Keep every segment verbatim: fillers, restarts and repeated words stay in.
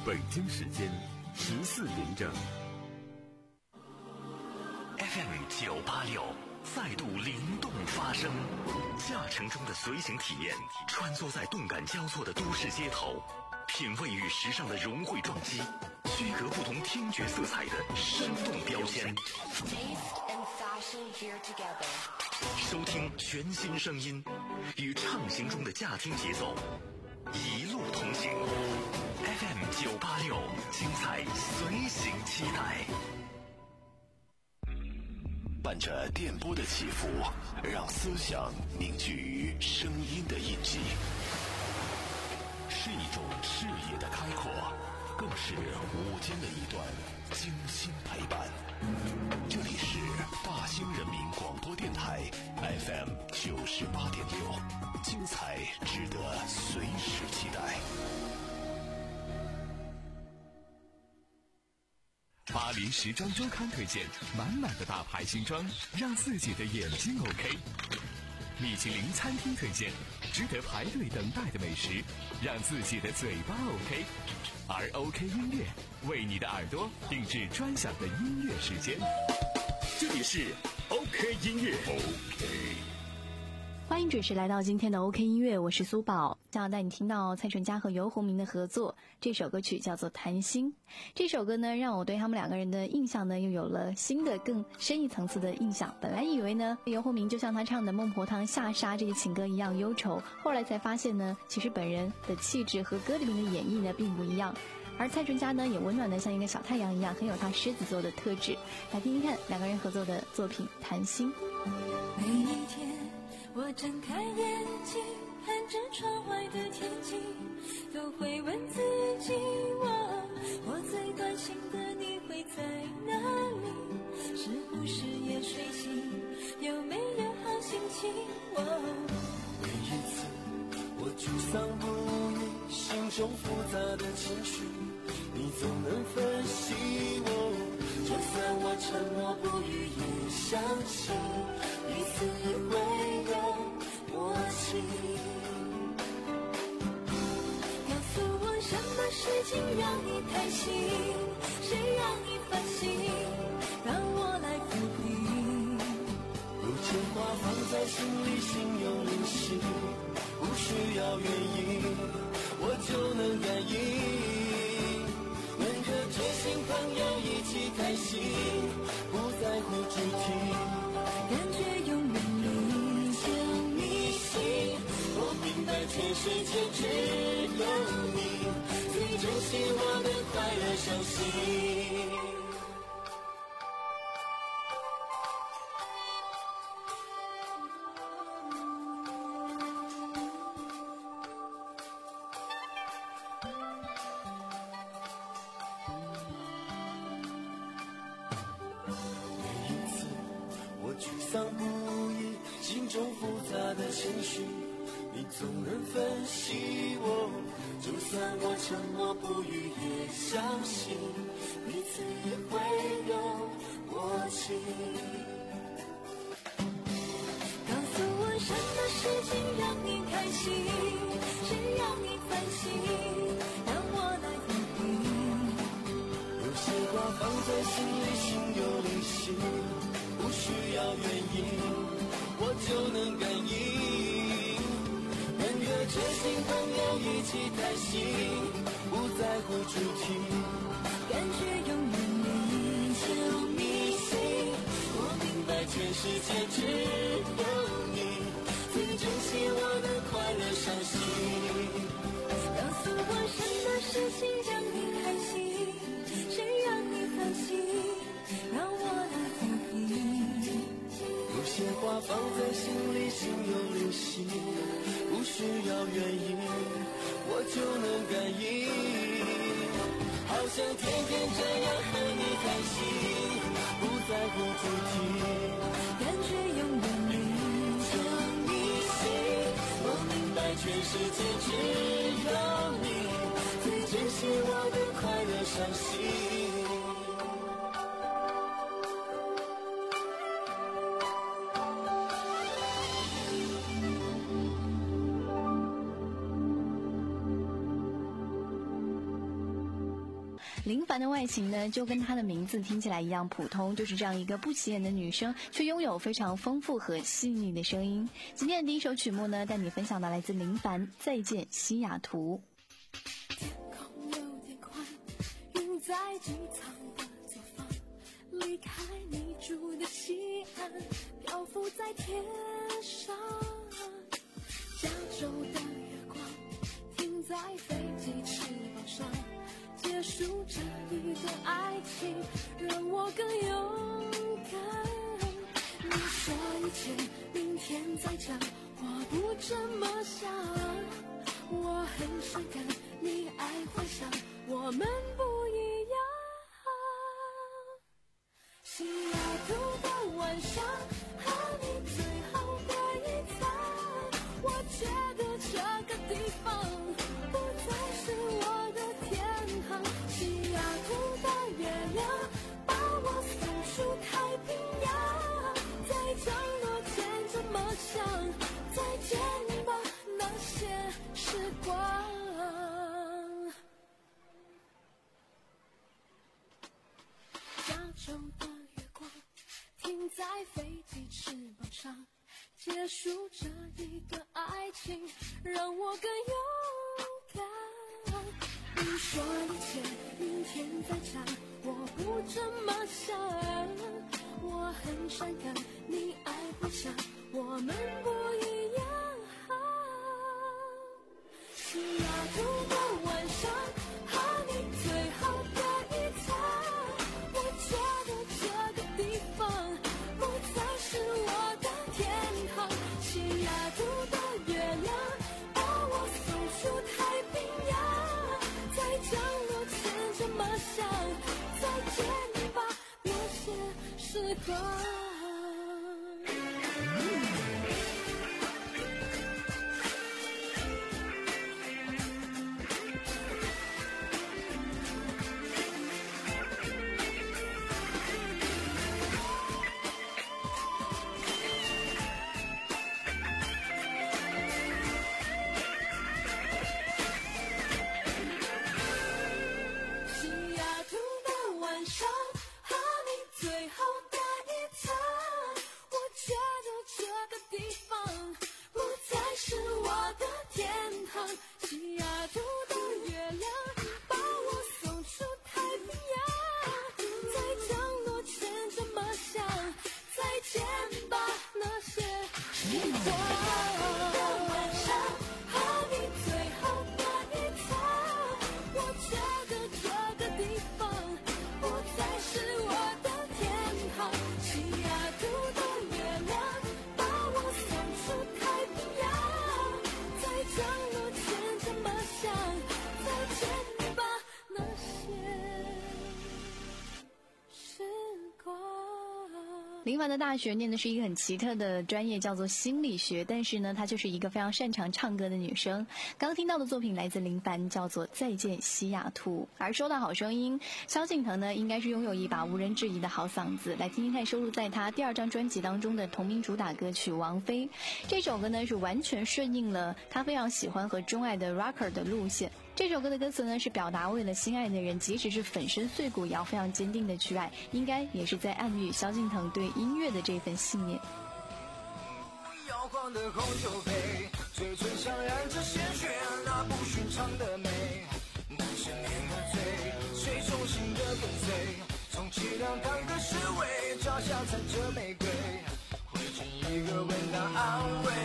北京时间十四点整。 F M 九八六再度灵动发声，驾乘中的随行体验，穿梭在动感交错的都市街头，品味与时尚的融汇撞击，区隔不同听觉色彩的生动标签。收听全新声音，与畅行中的驾听节奏，一路同行。F M 九八六，精彩随行期待。 伴着电波的起伏，让思想凝聚于声音的印记，是一种视野的开阔，更是午间的一段精心陪伴。这里是大兴人民广播电台 F M 九十八点六，精彩值得随时期待。 巴黎时装周刊推荐满满的大牌新装，让自己的眼睛 OK。米其林餐厅推荐值得排队等待的美食，让自己的嘴巴 OK。而 OK 音乐为你的耳朵定制专享的音乐时间。这里是 OK 音乐 OK。 欢迎准时来到今天的 OK 音乐，我是苏宝，将要带你听到蔡淳佳和游鸿明的合作，这首歌曲叫做《谈心》。这首歌呢，让我对他们两个人的印象呢，又有了新的更深一层次的印象。本来以为呢，游鸿明就像他唱的《孟婆汤下沙》这些情歌一样忧愁，后来才发现呢，其实本人的气质和歌里面的演绎呢，并不一样。而蔡淳佳呢，也温暖的像一个小太阳一样，很有他狮子座的特质。来听听看两个人合作的作品《谈心》。 每一天我睁开眼睛，看着窗外的天气，都会问自己，我我最关心的你会在哪里？是不是也睡醒？有没有好心情？我每一次我沮丧不已，心中复杂的情绪，你总能分析我。就算我沉默不语，也相信彼此会有默契。 告诉我什么事情让你开心，谁让你烦心，让我来抚平。 有牵挂放在心里，心有灵犀，不需要原因，我就能感应。能和知心朋友一起开心，不在乎主题， 感觉永远里像迷信。 我明白全世界只有你最珍惜我的快乐伤心。心中复杂的情绪，你总能分析我。就算我沉默不语，也相信彼此也会有默契。 告诉我什么事情让你开心，谁让你烦心，让我来抚平。 有些话放在心里，心有灵犀，不需要原因，我就能感应。能和知心朋友一起开心，不在乎主题， 感觉永远里像迷信。 我明白全世界只有你最珍惜我的快乐伤心。 告诉我什么事情让你开心，谁让你烦心，让我来抚平。 有些话放在心里，心有灵犀，不需要原因，我就能感应。好想天天这样和你开心，不在乎主题， 感觉永远里像迷信。 我明白全世界只有你最珍惜我的快乐伤心。 林凡的外形呢，就跟她的名字听起来一样普通，就是这样一个不起眼的女生，却拥有非常丰富和细腻的声音。今天的第一首曲目呢，带你分享的来自林凡《再见西雅图》。 天空有点宽，云在机场的左方，离开你住的西岸，漂浮在天上。加州的月光停在飞机翅膀上，结束这一段爱情，让我更勇敢。你说一切明天再讲，我不这么想。我很伤感，你爱幻想，我们不一样。西雅图的晚上，和你最后的一餐，我觉得这个地方不再是我的天堂。西雅图的月亮把我送出太平洋，在降落前这么想，再见吧那些时光。加州的月光停在飞机翅膀上，结束这一段爱情，让我更勇敢。你说一切明天再讲，我不这么想。我很伤感，你爱幻想，我们不一样。西雅图的晚上，和你最后的一餐，我觉得这个地方不再是我的天堂。西雅图的月亮把我送出太平洋，在降落前这么想，再见吧那些时光。 林凡的大学念的是一个很奇特的专业，叫做心理学，但是呢，她就是一个非常擅长唱歌的女生。刚刚听到的作品来自林凡，叫做《再见西雅图》。而说到好声音，萧敬腾呢，应该是拥有一把无人质疑的好嗓子。来听听看收录在他第二张专辑当中的同名主打歌曲《王妃》。这首歌呢，是完全顺应了他非常喜欢和钟爱的 rocker 的路线。这首歌的歌词呢，是表达为了心爱的人，即使是粉身碎骨也要非常坚定的去爱，应该也是在暗喻萧敬腾对音乐的这份信念。 摇晃的红酒杯，嘴唇上染着鲜血，那不寻常的美，单身年的醉，谁重新的跟随，充其量当个侍卫，脚下踩着玫瑰，会见一个吻当安慰。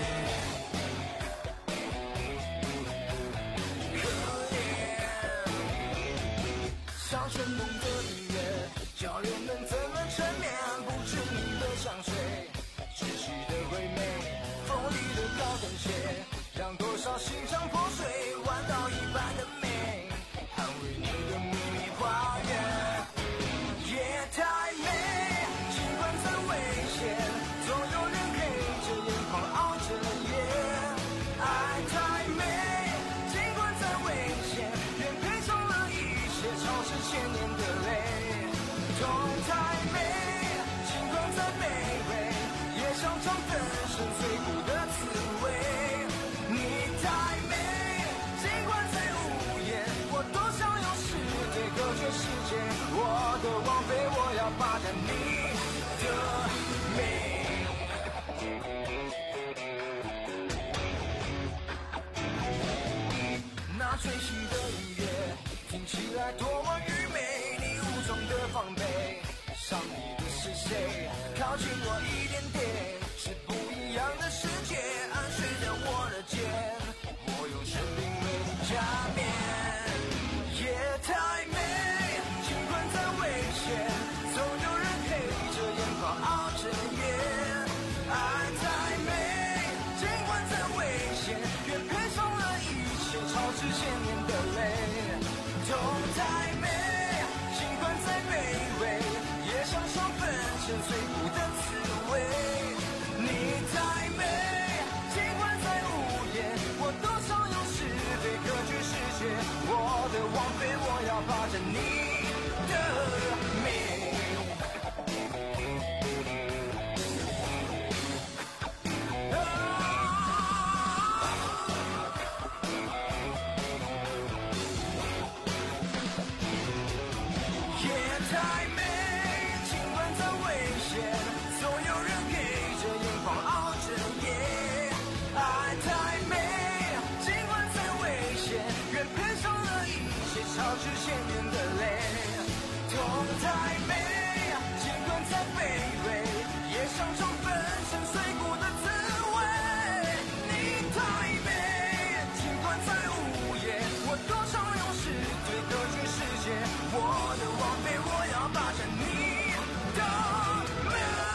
像春梦的音乐，交流们怎么缠绵？不知你的香水，窒息的回味，锋利的高跟鞋，让多少心肠破碎，弯道一般的美，捍卫你的秘密花园。夜太美，尽管再危险，总有人黑着眼眶熬着夜。爱太美，尽管再危险，愿赔偿了一切，超市千年的泪。痛太美，尽管再卑微，也想尝粉身碎骨的滋味。你太美，尽管再无言，我多想用诗对歌绝世界，我的王妃，我要霸占你的美。那吹熄的音乐听起来多么愚昧，你武装的防备，上你的是谁？靠近我一点点，是不一样的世界，安睡在我的肩，我用生命为你加冕。夜太美，尽管再危险，总有人黑着眼眶熬着夜。爱太美，尽管再危险，越配上了一切超之千年的泪。痛太美，尽管再卑微，也享受粉身碎骨的滋味。你太美，尽管再无言，我多少用是非隔绝世界，我的王妃，我要霸占你的美。超之千年的泪，痛太美，尽管再卑微，也享受粉身碎骨的滋味。你太美，尽管再无言，我多少用是对隔绝世界，我的王妃，我要霸占你的美。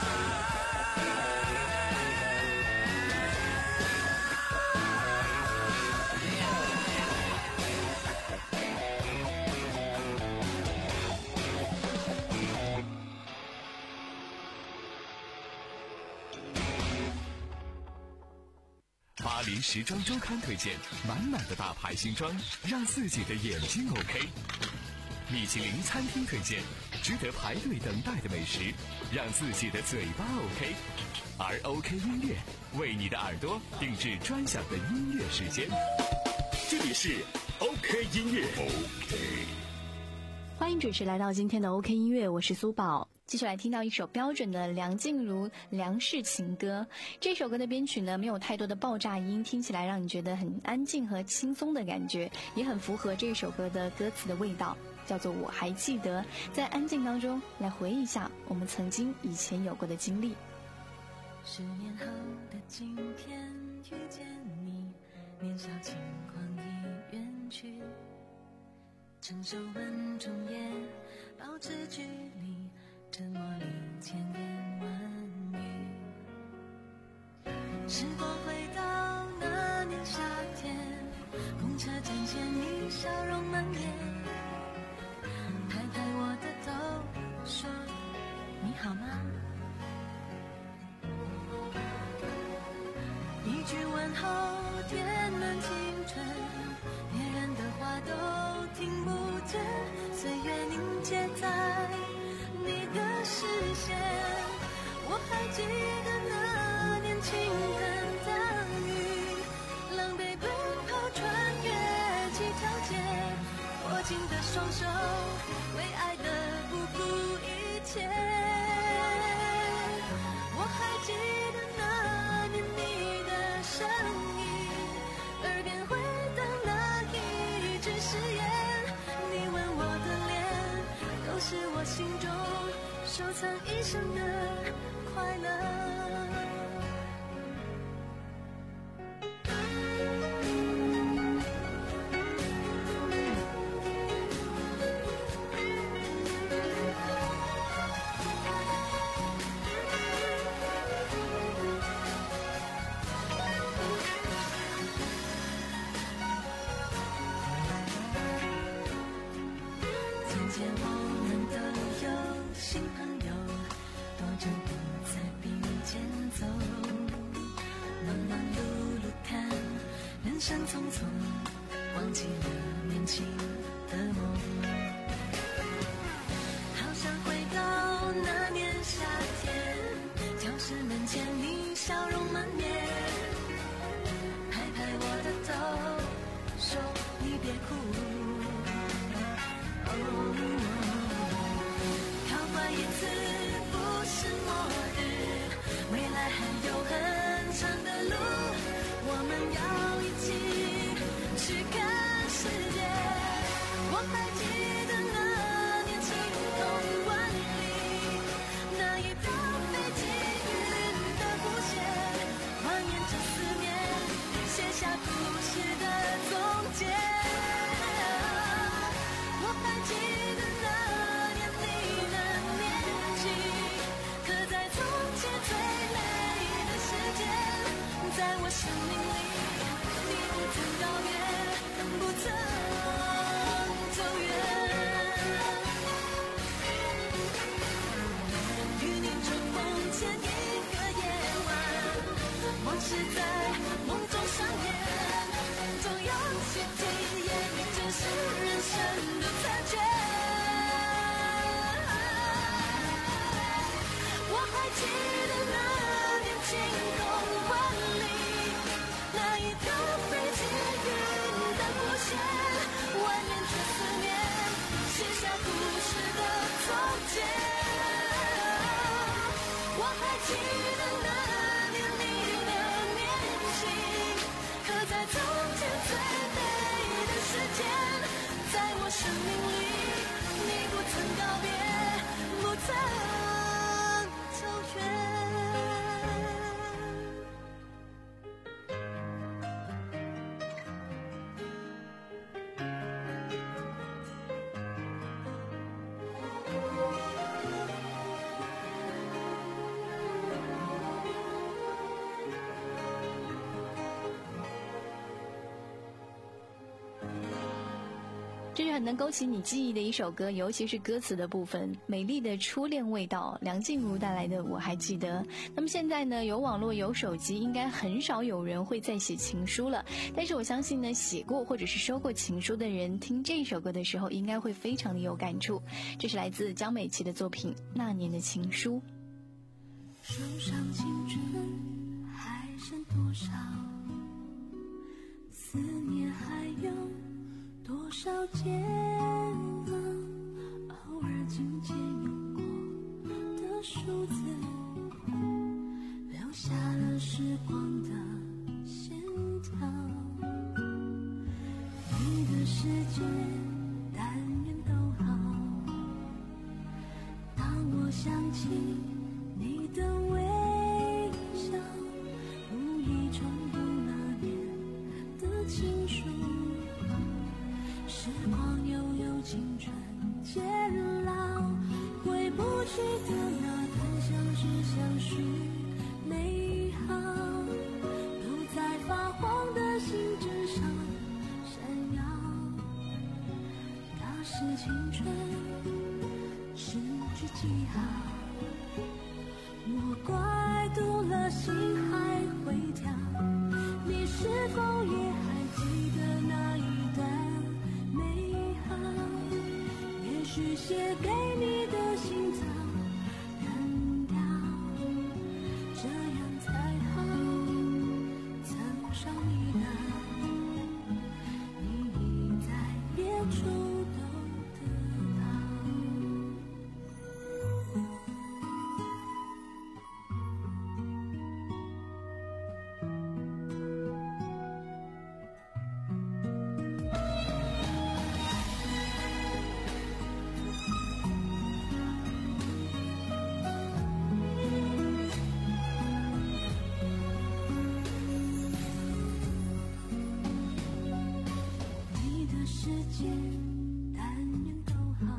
巴黎时装周刊推荐满满的大牌新装，让自己的眼睛 OK。米其林餐厅推荐值得排队等待的美食，让自己的嘴巴 OK。而 OK 音乐为你的耳朵定制专享的音乐时间。这里是 OK 音乐 OK。 欢迎准时来到今天的 OK 音乐，我是苏宝。继续来听到一首标准的梁静茹梁氏情歌。这首歌的编曲呢，没有太多的爆炸音，听起来让你觉得很安静和轻松的感觉，也很符合这首歌的歌词的味道，叫做我还记得。在安静当中来回忆一下我们曾经以前有过的经历。 十年后的今天遇见你，年少轻狂已远去，成熟稳重也保持距离，沉默里千言万语。时光回到那年夏天，公车站前你笑容满面，拍拍我的头说你好吗？一句问候填满青春，别人的话都听不见，岁月凝结在你的视线。我还记得那年倾盆大雨，狼狈奔跑穿越几条街，握紧的双手为爱的不顾一切。我还记得那年你的声音，耳边回荡那一句誓言，你吻我的脸，都是我心中收藏一生的快乐。从前我们都有新朋友，多久不再并肩走，忙忙碌碌看人生匆匆，忘记了年轻的梦。好想回到那年夏天，教室门前你笑容满面，拍拍我的头说你别哭。Oh 我生命里，你不曾告别，不曾走远。 这是很能勾起你记忆的一首歌，尤其是歌词的部分，美丽的初恋味道，梁静茹带来的我还记得。那么现在呢，有网络有手机，应该很少有人会再写情书了，但是我相信呢，写过或者是收过情书的人，听这首歌的时候应该会非常的有感触。这是来自江美琪的作品《那年的情书》。 手上青春还剩多少，思念还有多少煎熬，偶尔紧紧用过的数字，留下了时光的线条。你的世界但愿都好，当我想起你的微笑，无意重读那年的情书，时光悠悠，青春渐老，回不去的那段相知相许美好，都在发黄的信纸上闪耀。那是青春失去记号，莫怪读了心还会跳。你是否也还记得那一段美好？也许写给你的信早扔掉，这样才好。曾伤你的，你已在别处都得到。你的世界但愿都好，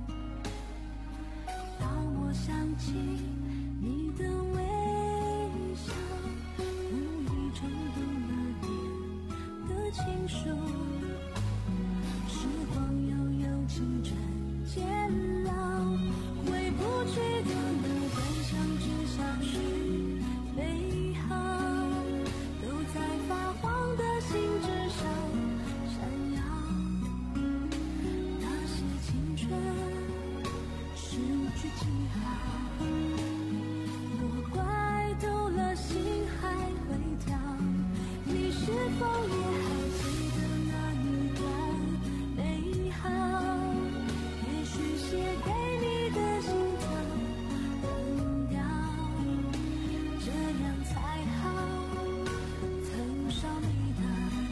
当我想起你的微笑，无意重读那年的情书，时光悠悠，青春渐老，回不去的那段相知相许美好，都在发黄的信纸上闪耀。那些青春失去记号，莫怪读了心还会跳。你是否也还记得那一段美好？也许写给你的信早扔掉，这样才好。曾伤你的，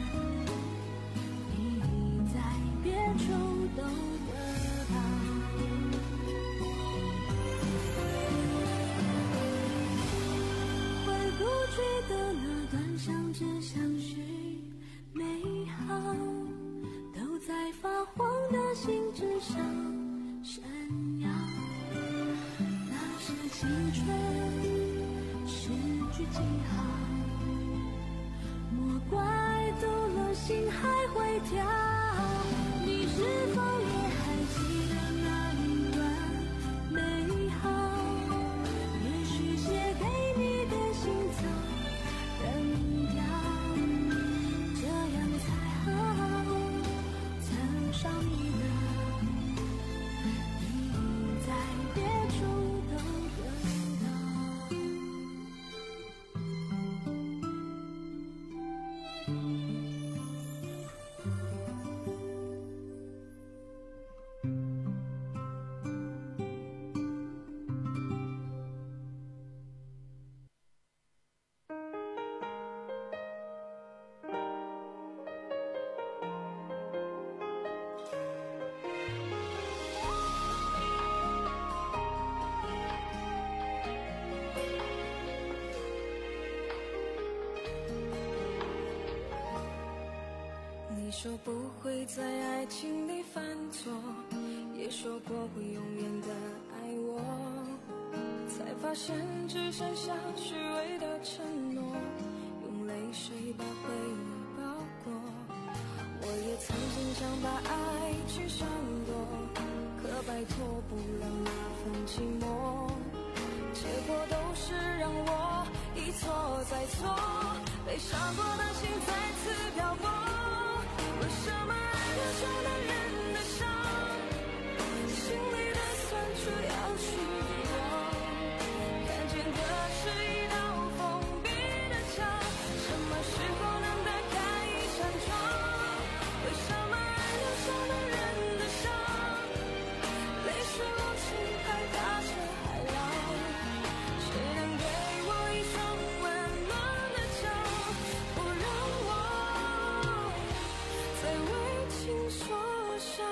你已在别处都得到。回不去的那段相知相许美好，都在发黄的信纸上闪耀。那是青春失去记号，莫怪读了心还会跳。你是否也还记得那一段美好？也许写给你的信早扔掉，这样才好。曾伤你的，你已在别处都得到。 说不会在爱情里犯错，也说过会永远的爱我，才发现只剩下虚伪的承诺，用泪水把回忆包裹。我也曾经想把爱去闪躲，可拜托不了那份寂寞，结果都是让我一错再错，被伤过的心再次漂泊。为什么爱留下男人的伤，心里的酸楚要去遗忘，看见的是一道封闭的墙，什么时候能打开一扇窗？为什么爱留下男人的伤，泪水往心海打成海浪，谁能给我一双温暖的脚，不让我再为情所伤。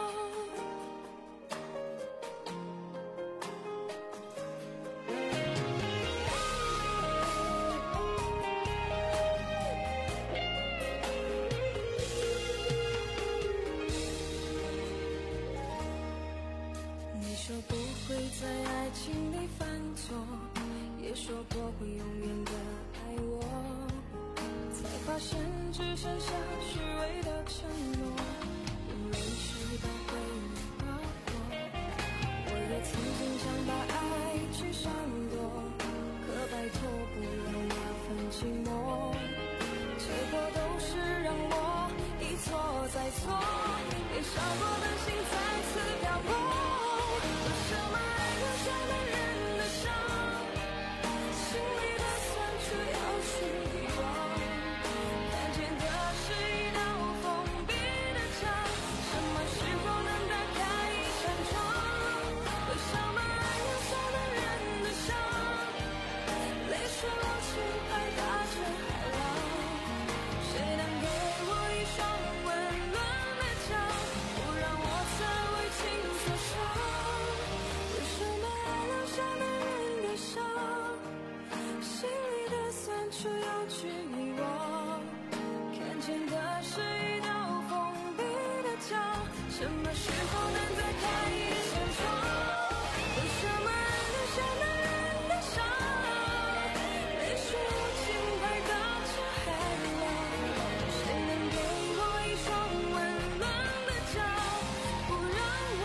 你说不会在爱情里犯错，也说过会永远的爱我，才发现只剩下虚伪的承诺，用泪水把回忆包裹。我也曾经想把爱去闪躲，可拜托不了那份寂寞，结果都是让我一错再错，被伤过的心再次漂泊。为什么爱留下男人的伤，心里的酸楚要去遗忘，看见的是一道封闭的墙，什么时候能打开一扇窗？为什么爱留下男人的伤，泪水往心海打成海浪，谁能给我一双温暖的脚，不让我再为情所伤？为什么爱留下男人的伤，心里的酸楚要去遗忘，看见的是一道封闭的墙，什么时候能再开一扇窗？为什么爱留下男人的伤，泪水往心海打成海浪，谁能给我一双温暖的脚，不让我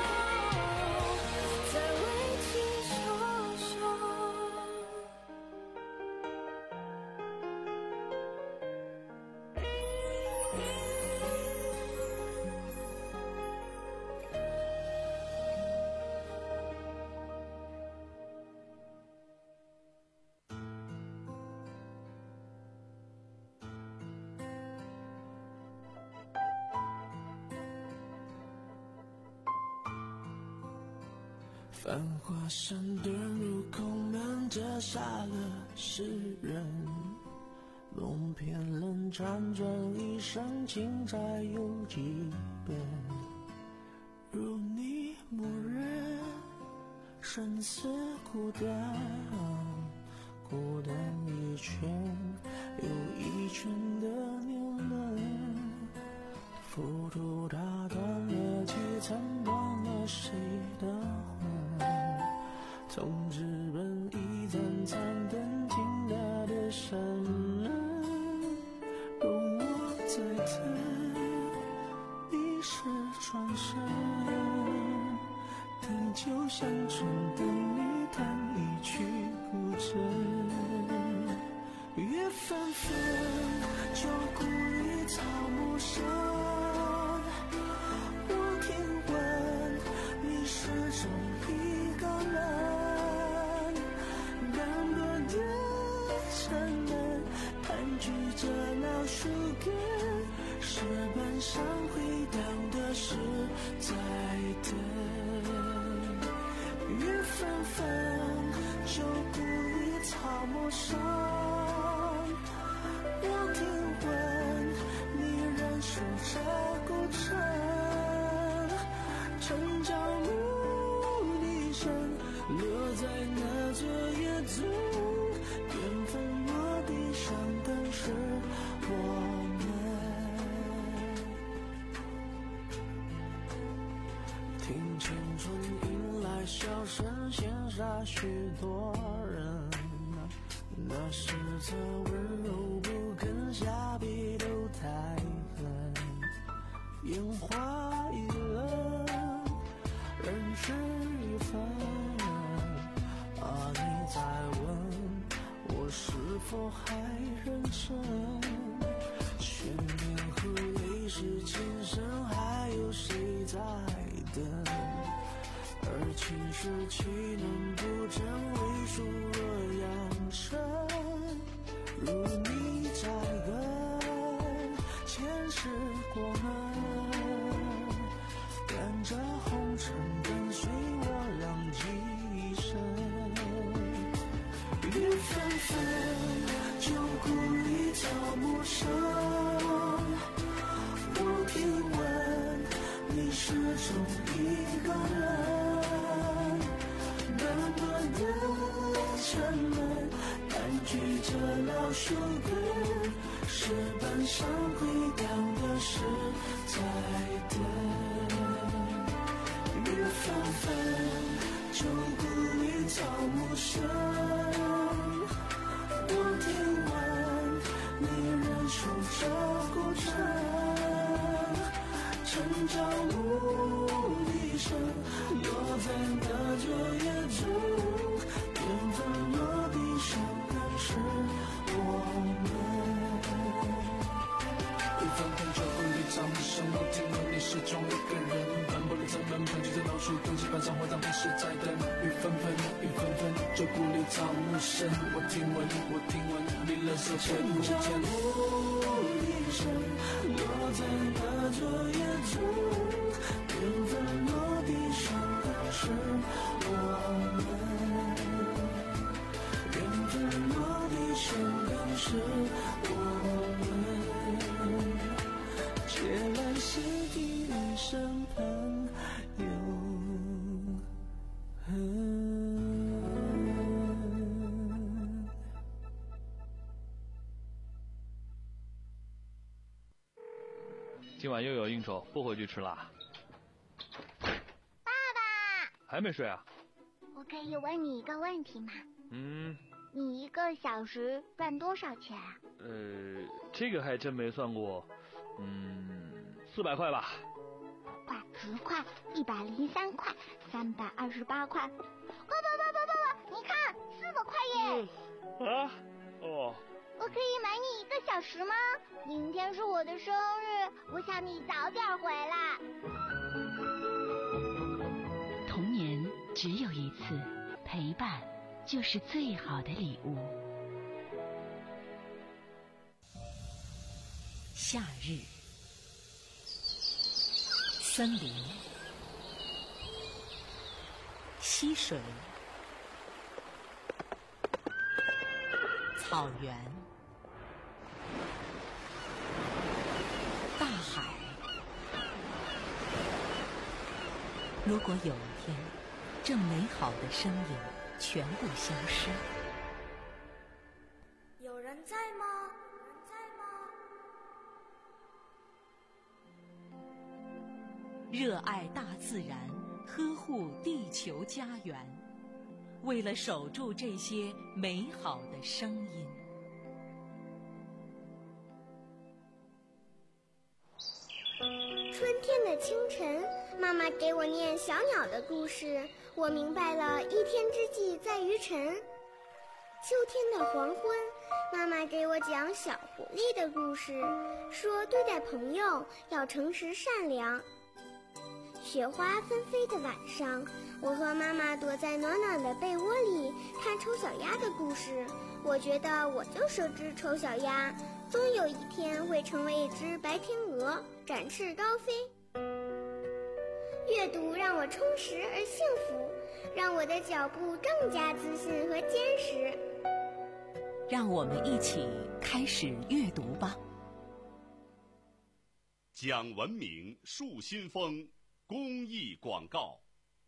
再为情所伤？ 繁华山遁入空门，折煞了世人。梦偏冷，辗转一生，情债有几本？如你默认，生死孤单，孤单一圈又一圈的年轮，浮屠打断了几层，断了谁的魂？从纸本一盏盏灯，倾大的山门，容我再等，一世转身，等酒香醇，等你弹一曲古筝。月纷纷，就故于草木深。我听闻你始终一个人，单薄的沉闷，盘踞着老树根，石板上回荡的是在等。月纷纷，就故于草木深。我听闻你仍守着古城，城郊牧笛声落在那座野村，缘分落地上，等是我们。 听青春迎来笑声，羡煞许多人。那是这温柔不肯下笔都太狠，烟花易冷，人事已分。啊，你在问我是否还认真？悬念和泪是情深，还有谁在等？而情绪岂能不真？为数若扬声，如你在跟，前世过门，赶着红尘，跟随我浪迹一生。雨纷纷，旧故里草木深。我听闻你始终一个人，暖暖的沉闷，盘踞着老树根，石板上回荡的是在等。雨纷纷，旧故里草木深。我听闻你仍守着古城，晨朝暮笛声，落在那旧夜中，缘分落地生根是我们。一分分旧故里草木深，我听闻你始终一个人，斑驳的城门，盘踞着老树根，石板上回荡的是在等。雨纷纷，雨纷纷，旧故里草木深，我听闻，我听闻你冷色前不见。晨朝暮笛声，落在那旧夜中，缘分落地生根是我们，缘分落地生根是我们，借来心底一生朋友。 今晚又有应酬，不回去吃啦。 爸爸， 还没睡啊？ 我可以问你一个问题吗？ 嗯。 你一个小时赚多少钱啊？ 呃，这个还真没算过。嗯，四百块吧。 块、十块、一百零三块、三百二十八块。爸爸爸爸爸爸，你看，四百块耶！ 嗯、啊？哦。 我可以买你一个小时吗？明天是我的生日，我想你早点回来。 童年只有一次，陪伴就是最好的礼物。夏日，森林，溪水，草原，大海。如果有一天，这美好的声音全部消失， 有人在吗？有人在吗？ 热爱大自然，呵护地球家园，为了守住这些美好的声音。 春天的清晨，妈妈给我念小鸟的故事，我明白了一天之计在于晨。秋天的黄昏，妈妈给我讲小狐狸的故事，说对待朋友要诚实善良。雪花纷飞的晚上，我和妈妈躲在暖暖的被窝里看丑小鸭的故事，我觉得我就是只丑小鸭，终有一天会成为一只白天鹅，展翅高飞。阅读让我充实而幸福，让我的脚步更加自信和坚实。 让我们一起开始阅读吧。 讲文明树新风公益广告，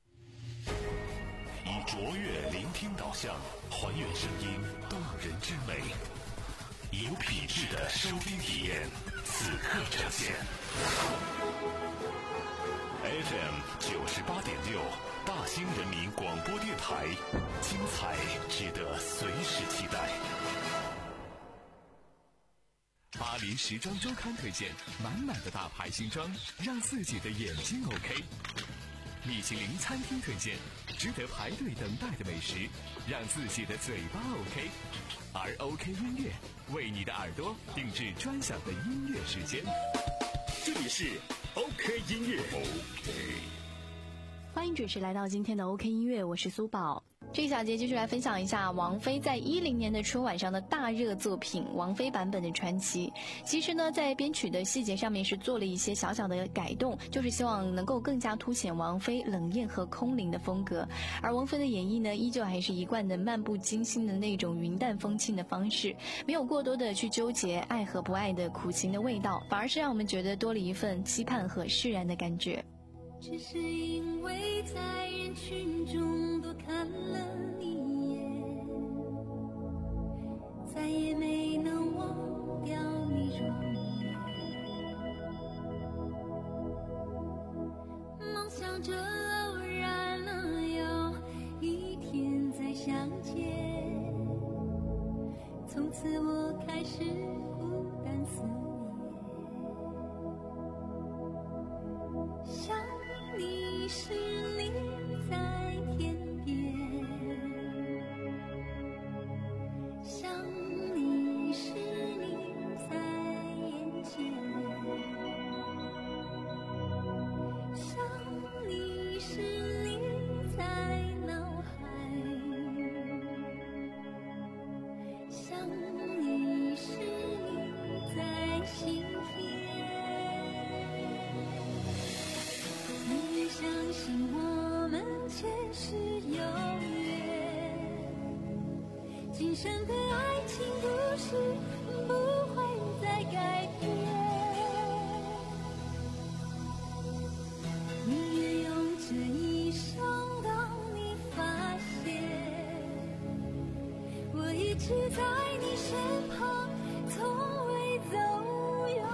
以卓越聆听导向，还原声音动人之美，有品质的收听体验，此刻呈现。 F M 九十八点六，大兴人民广播电台，精彩值得随时期待。 巴黎时装周刊推荐满满的大牌新装，让自己的眼睛 OK。米其林餐厅推荐值得排队等待的美食，让自己的嘴巴 OK。而 OK 音乐为你的耳朵定制专享的音乐时间。 这里是 OK 音乐 OK。 欢迎准时来到今天的 OK 音乐，我是苏宝。这个小节继续来分享一下王菲在一零年的春晚上的大热作品《王菲版本的传奇》。其实呢，在编曲的细节上面是做了一些小小的改动，就是希望能够更加凸显王菲冷艳和空灵的风格。而王菲的演绎呢，依旧还是一贯的漫不经心的那种云淡风轻的方式，没有过多的去纠结爱和不爱的苦情的味道，反而是让我们觉得多了一份期盼和释然的感觉。 只是因为在人群中多看了你一眼，再也没能忘掉你容颜，梦想着偶然能有一天再相见，从此我开始孤单思念，想你是你在天边，想你是你在眼前，想你是你在脑海，想你是你在心田。相信我们前世有缘，今生的爱情故事不会再改变。宁愿用这一生等你发现，我一直在你身旁，从未走远。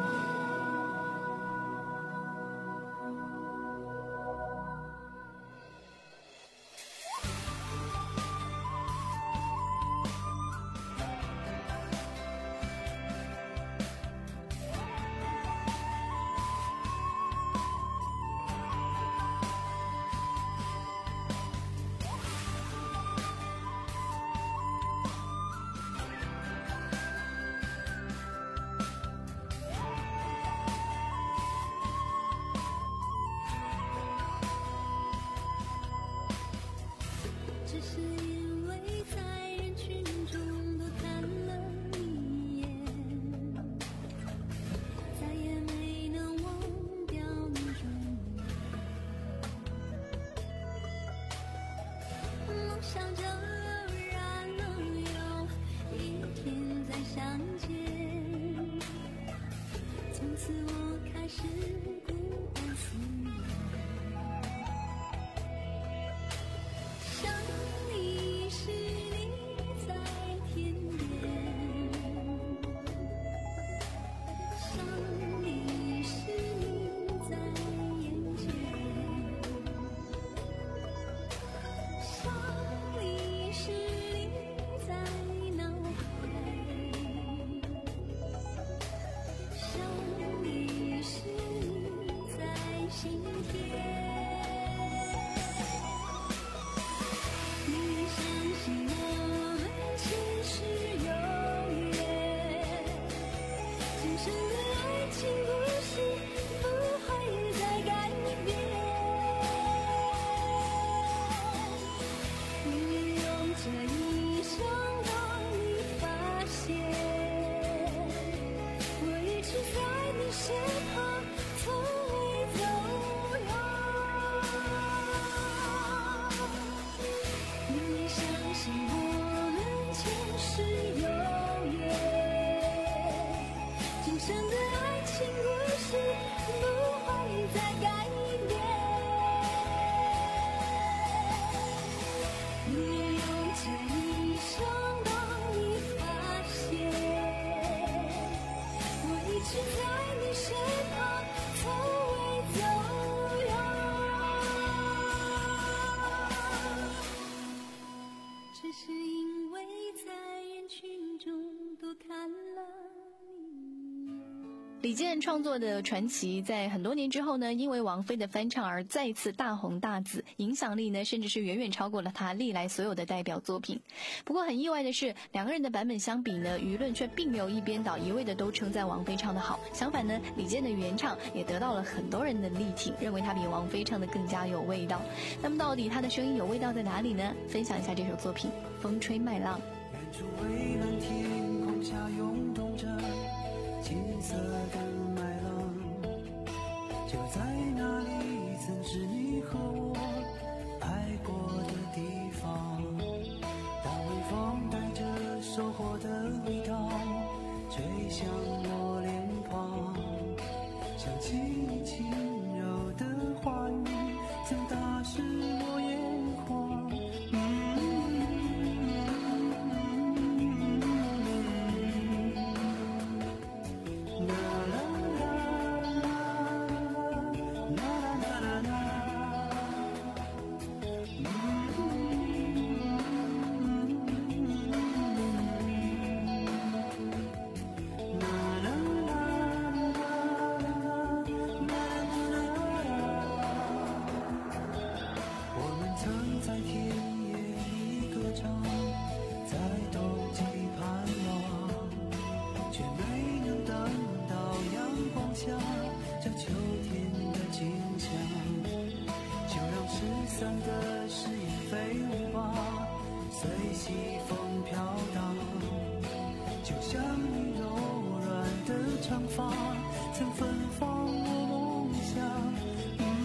只是因为在人群中多看了你一眼，再也没能忘掉你容颜，梦想着偶然能有一天再相见，从此我开始孤单思念，想你是你在天边，想你是你在眼前，想你是你在脑海，想你是你李健创作的《传奇》在很多年之后呢，因为王菲的翻唱而再次大红大紫，影响力呢甚至是远远超过了他历来所有的代表作品。不过很意外的是，两个人的版本相比呢，舆论却并没有一边倒一味的都称赞王菲唱得好，相反呢，李健的原唱也得到了很多人的力挺，认为他比王菲唱得更加有味道。那么到底他的声音有味道在哪里呢？分享一下这首作品《风吹麦浪》。 远处蔚蓝天空下涌动着金色的麦浪，就在那里曾是你和我爱过的地方。当微风带着收获的味道吹向我脸庞，想起你轻柔的话语曾打湿我眼眶。的誓言飞舞吧，随西风飘荡，就像你柔软的长发曾芬芳我梦想。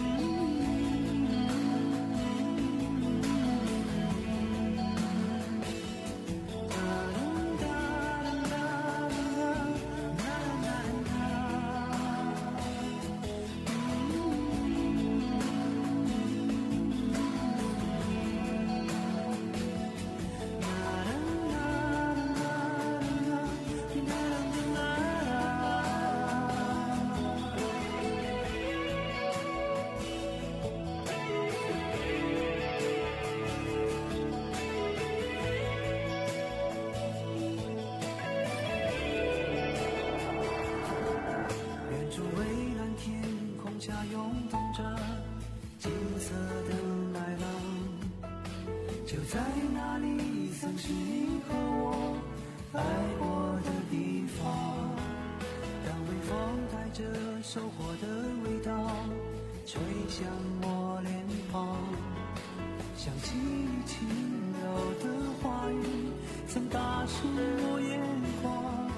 就在那里曾是你和我爱过的地方，当微风带着收获的味道吹向我脸庞，想起你轻柔的话语曾打湿我眼眶。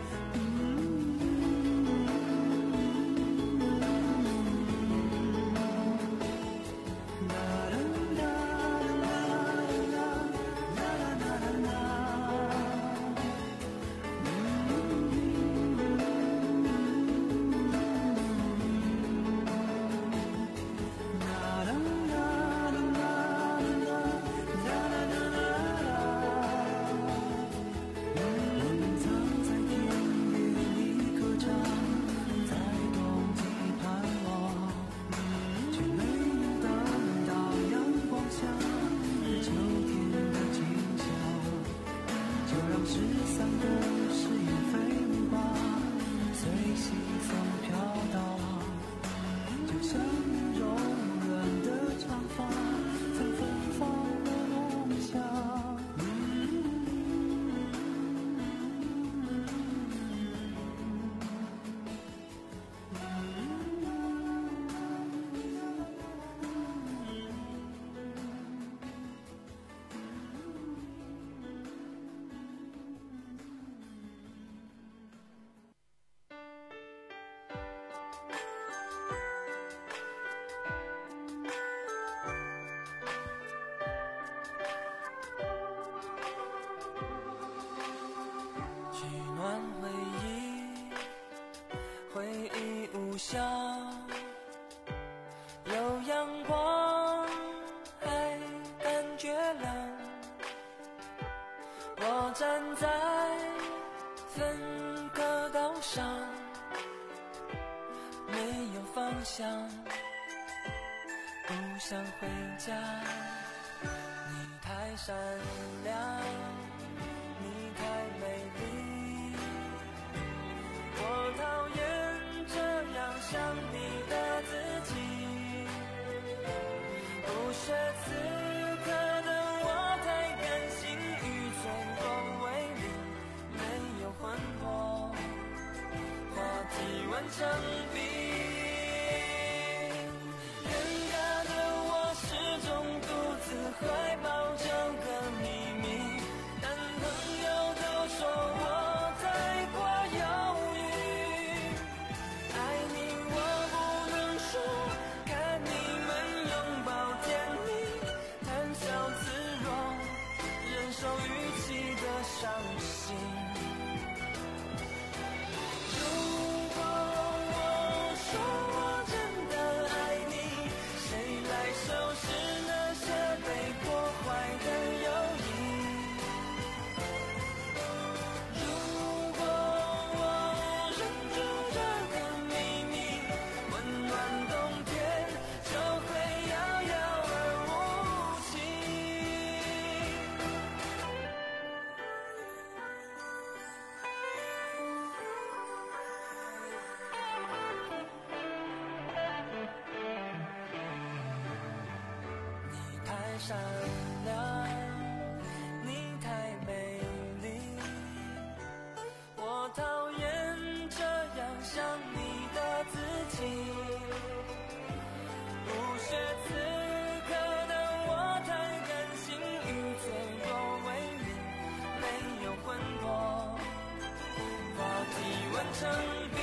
有阳光还感觉冷，我站在分隔岛上，没有方向，不想回家。你太善良，你太美丽，我讨厌这成冰。尴尬的我始终独自怀抱这个秘密，男朋友都说我太过犹豫，爱你我不能说，看你们拥抱甜蜜，谈笑自若，忍受语气的伤心。如果我说我真的爱你，谁来收拾那些被破坏的友谊？如果我忍住这个秘密，温暖冬天就会遥遥而无期。你太善良，你太美丽，我讨厌这样想你的自己。不屑此刻的我太甘心与脆弱为邻，没有魂魄，话题完成冰。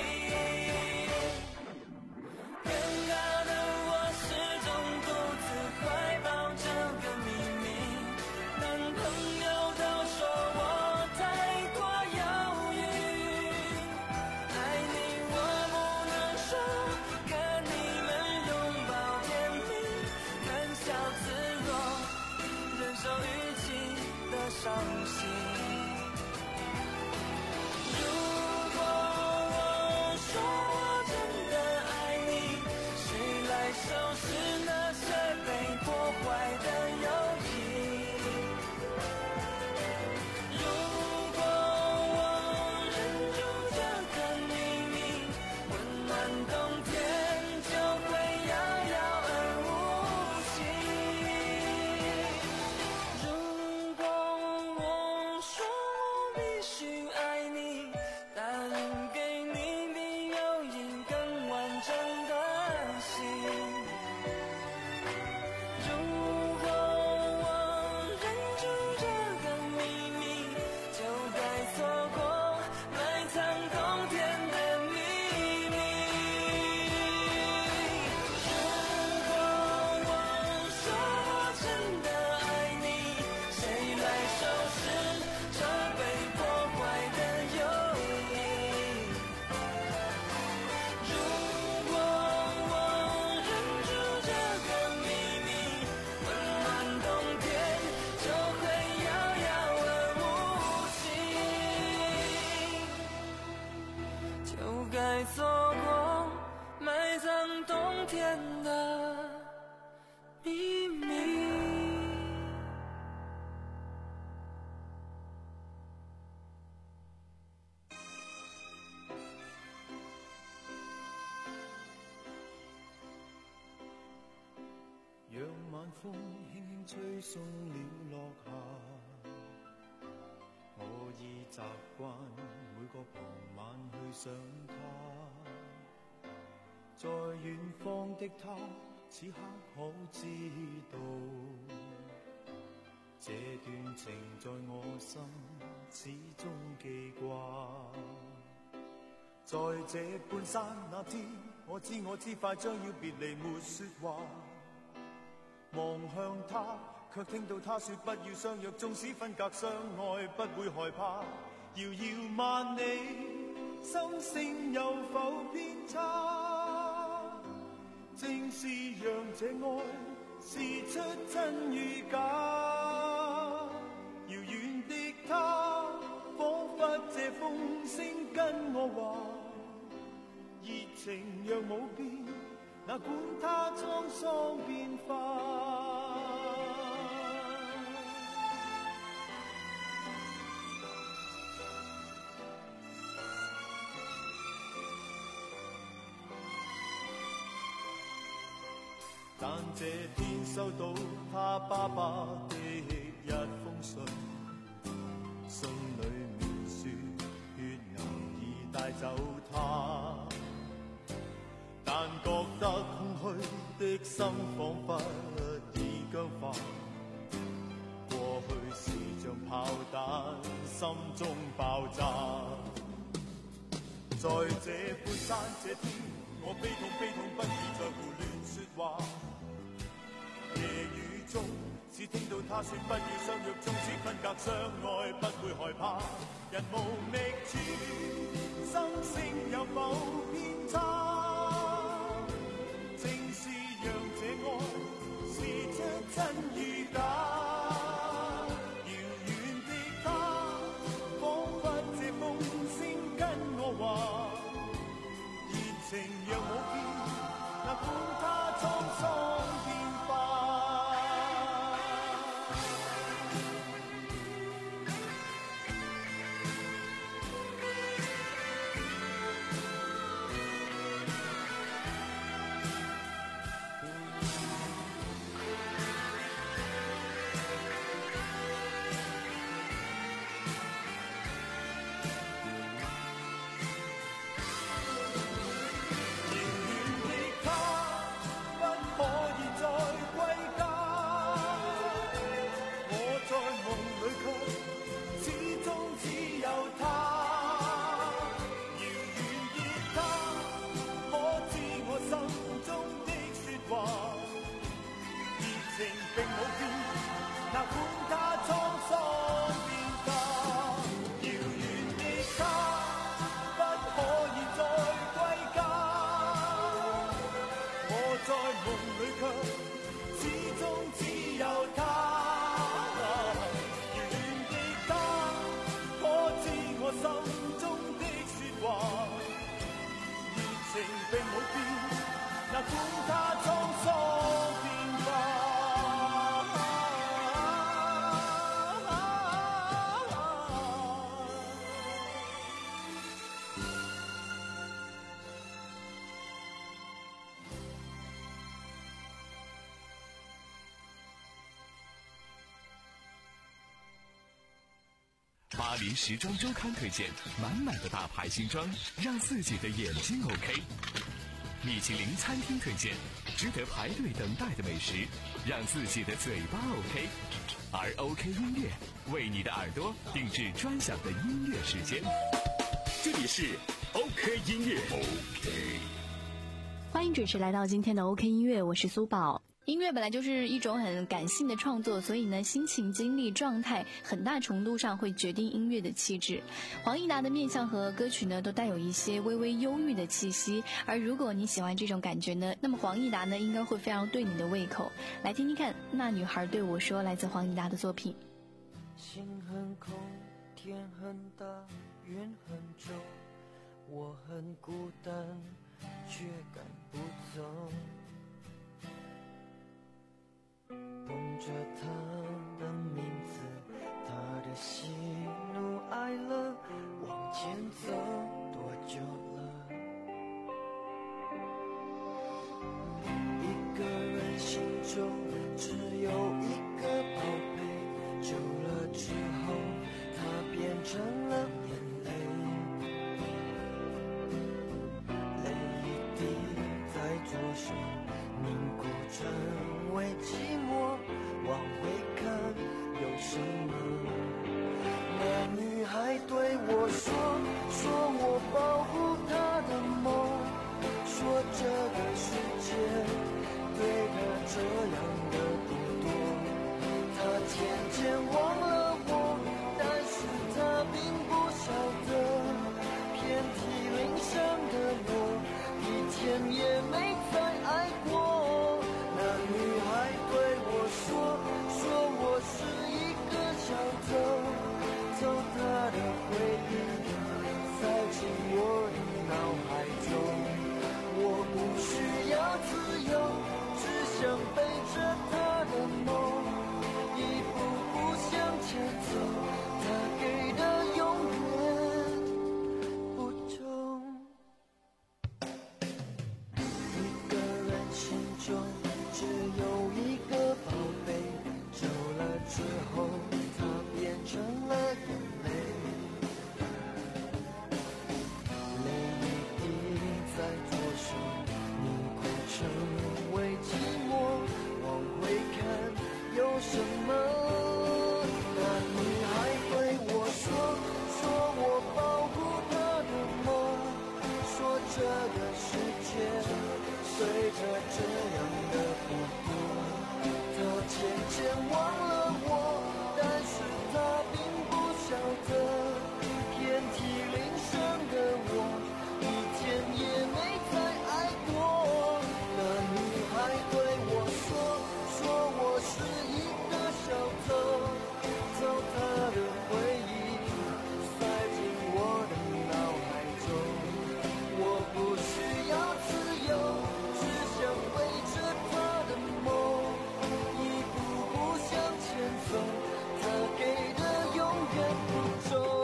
尴尬的我始终独自怀抱这个秘密，男朋友都说我太过犹豫，爱你我不能说，看你们拥抱甜蜜，谈笑自若，忍受语气的伤心。如果我说我真的爱你，谁来收拾那些被破坏的友谊？如果我忍住这个秘密，温暖冬天就会遥遥而无期。如果我说我必须爱你，答应给你比友谊更完整的心。如果我忍住这个秘密，就该错过埋藏冬天的秘密。如果我说我真的爱你，谁来收拾这被破坏的友谊？如果我忍住这个秘密，温暖冬天就会遥遥而无期，就该错过埋藏冬天的秘密。 讓晚風輕輕吹送了落霞，我已習慣每個傍晚去想他，在遠方的他此刻可知道，這段情在我心始終記掛。在這半山那天，我知我知快將要別離沒說話，望向他，卻聽到他說不要相約，縱使分隔相愛不會害怕。遙遙萬里，心聲有否偏差？正是讓這愛試出真與假。遙遠的他，彷彿這風聲跟我話，熱情若冇變，哪管它滄桑變化。但這天收到他爸爸的一封信，信裏面說血癌已帶走他， 空虛的心彷彿已僵化，過去是像炮彈，心中爆炸。在這半山這天，我悲痛悲痛不已在胡亂說話。夜雨中，只聽到他說不要相約，縱使分隔相愛，不會害怕。人無覓處，心聲有否偏差？正是讓這愛試着真與假。遙遠的他，彷彿這風聲跟我話，熱情若無變，哪管他滄桑變化。 巴黎时装周刊推荐满满的大牌新装，让自己的眼睛 OK。米其林餐厅推荐值得排队等待的美食，让自己的嘴巴 OK。而 OK 音乐为你的耳朵定制专享的音乐时间。 这里是 OK 音乐 OK。 欢迎准时来到今天的 OK 音乐，我是苏宝。音乐本来就是一种很感性的创作，所以呢，心情、经历、状态很大程度上会决定音乐的气质。黄义达的面相和歌曲呢，都带有一些微微忧郁的气息。而如果你喜欢这种感觉呢，那么黄义达呢，应该会非常对你的胃口。来听听看，那女孩对我说，来自黄义达的作品。 心很空，天很大，云很重，我很孤单，却赶不走。捧着他的名字，他的喜怒哀乐，往前走多久了？一个人心中只有一个宝贝，久了之后，它变成了眼泪，泪一滴在左手凝固成为寂寞，往回看有什么？那女孩对我说，说我保护她的梦，说这个世界对她这样的不多。 渐忘了我，但是他并不晓得，遍体鳞伤的我，一天也没再爱过。那女孩对我说，说我是一个小偷，偷她的回忆，塞进我的脑海中。我不需要自由，只想背着她的梦，一步步向前走，她给的永远不重。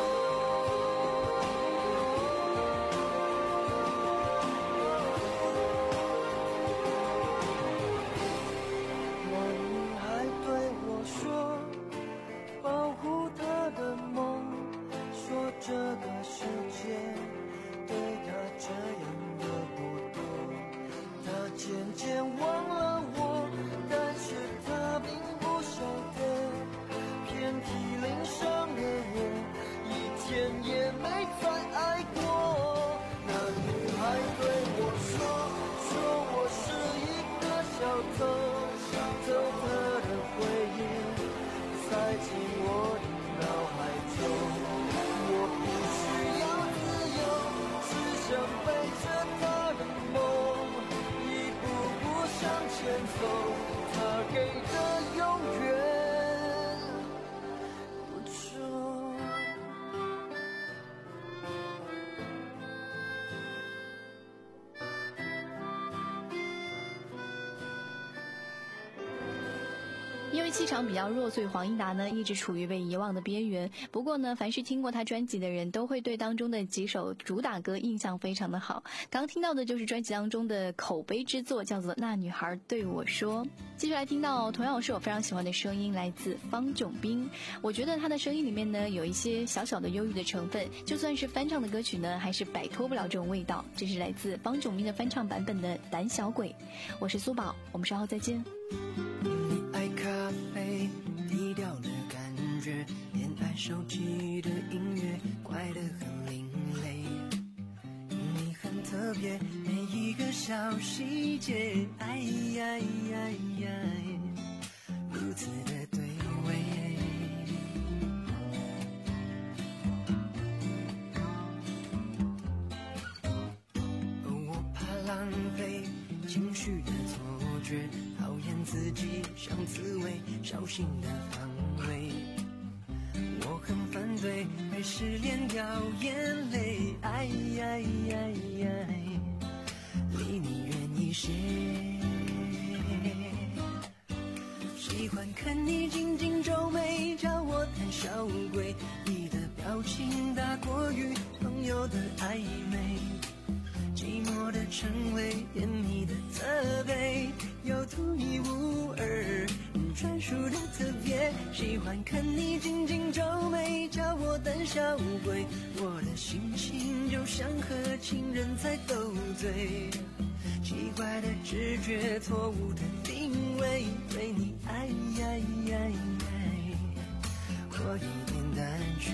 那女孩对我说，保护她的梦，说这个世界对她这样的不多。她渐渐忘了我，但是她并不晓得，遍体鳞伤的我，一天也没再爱过。那女孩对我说，说我是一个小偷，偷她的回忆，塞进我的脑海中。我不需要自由，只想背着她的梦，一步步向前走，她给的永远不重。 因为气场比较弱，所以黄义达呢一直处于被遗忘的边缘。不过呢，凡是听过他专辑的人都会对当中的几首主打歌印象非常的好。刚听到的就是专辑当中的口碑之作，叫做《那女孩对我说》。接下来听到同样是我非常喜欢的声音，来自方炯斌。我觉得他的声音里面呢有一些小小的忧郁的成分，就算是翻唱的歌曲呢，还是摆脱不了这种味道。这是来自方炯斌的翻唱版本的《胆小鬼》。我是苏宝，我们稍后再见。 爱咖啡，低调的感觉，偏爱手机的音乐，怪得很另类。你很特别，每一个小细节，哎呀呀呀，如此的对味。我怕浪费情绪的错觉，讨厌自己像刺猬，小心的防卫。我很反对被失恋掉眼泪，哎呀呀呀，离你远一些。喜欢看你紧紧皱眉，叫我胆小鬼。你的表情大过于朋友的暧昧，寂寞的称谓，甜蜜的责备，有独一无二专属的特别。喜欢看你紧紧皱眉，叫我胆小鬼。我的心情就像和情人在斗嘴，奇怪的直觉，错误的定位，对你爱呀呀呀，我有点胆怯。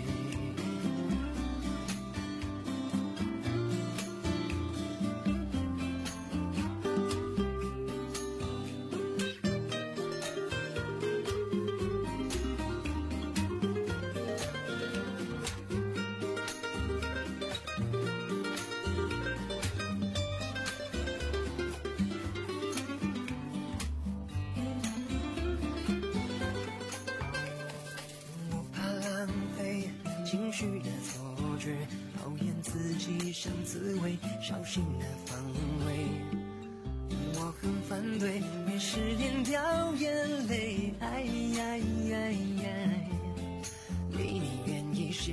情绪的错觉，讨厌自己像刺猬，小心的防卫。我很反对被失恋掉眼泪，哎呀呀呀，离你远一些。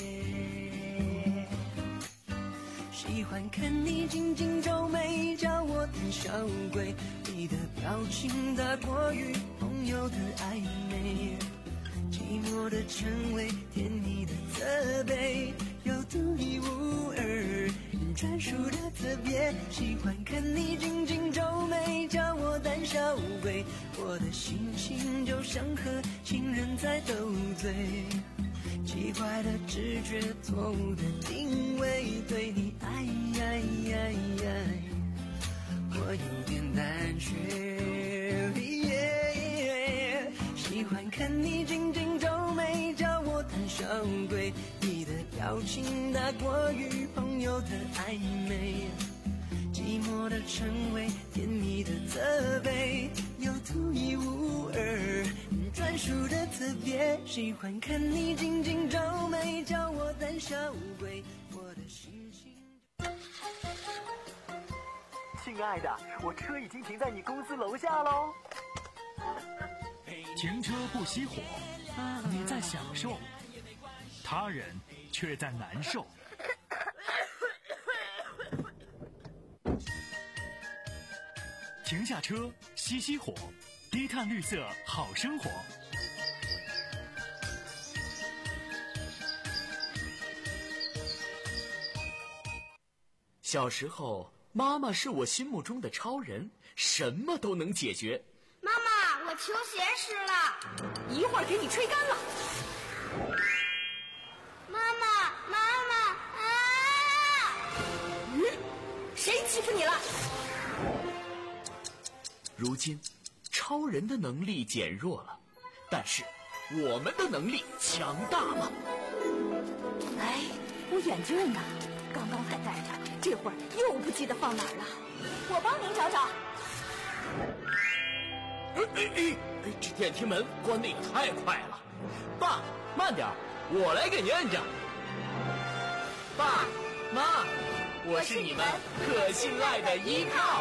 喜欢看你紧紧皱眉，叫我胆小鬼。你的表情大过于朋友的暧昧，寂寞的称谓，甜蜜的责备，有独一无二专属的特别。喜欢看你紧紧皱眉，叫我胆小鬼。我的心情就像和情人在斗嘴，奇怪的直觉，错误的定位，对你爱呀呀呀，我有点胆怯。Yeah, 看你紧紧皱眉，叫我胆小鬼。你的表情大过于朋友的暧昧，寂寞的称谓，甜蜜的责备，有独一无二专属的特别。喜欢看你紧紧皱眉，叫我胆小鬼。我的心情。 亲爱的，我车已经停在你公司楼下喽。 停车不熄火，你在享受，他人却在难受。停下车，熄熄火，低碳绿色好生活。 小时候，妈妈是我心目中的超人，什么都能解决。 妈妈，我球鞋湿了， 一会儿给你吹干了。 妈妈，妈妈啊！ 嗯，谁欺负你了？ 如今，超人的能力减弱了，但是我们的能力强大了。 哎，我眼镜呢？刚刚还戴着，这会儿又不记得放哪儿了。我帮您找找。 哎哎哎！这电梯门关得也太快了。爸，慢点，我来给您摁着。爸妈，我是你们可信赖的依靠。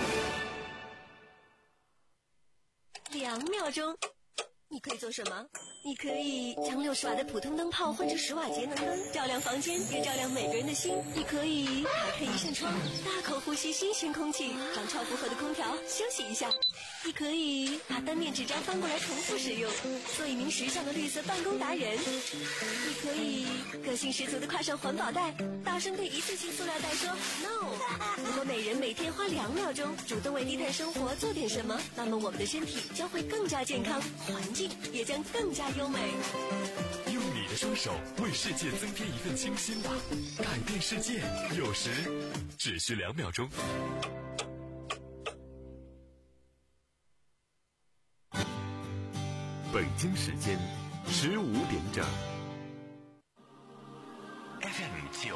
两秒钟，你可以做什么？你可以将六十瓦的普通灯泡换成十瓦节能灯，照亮房间，也照亮每个人的心。你可以打开一扇窗，大口呼吸新鲜空气，让超负荷的空调休息一下。你可以把单面纸张翻过来重复使用，做一名时尚的绿色办公达人。你可以个性十足的挎上环保袋，大声对一次性塑料袋说 no。如果每人每天花两秒钟主动为低碳生活做点什么，那么我们的身体将会更加健康，环境也将更加优美。 用你的双手为世界增添一份清新吧，改变世界有时只需两秒钟。 北京时间十五点整。 F M 九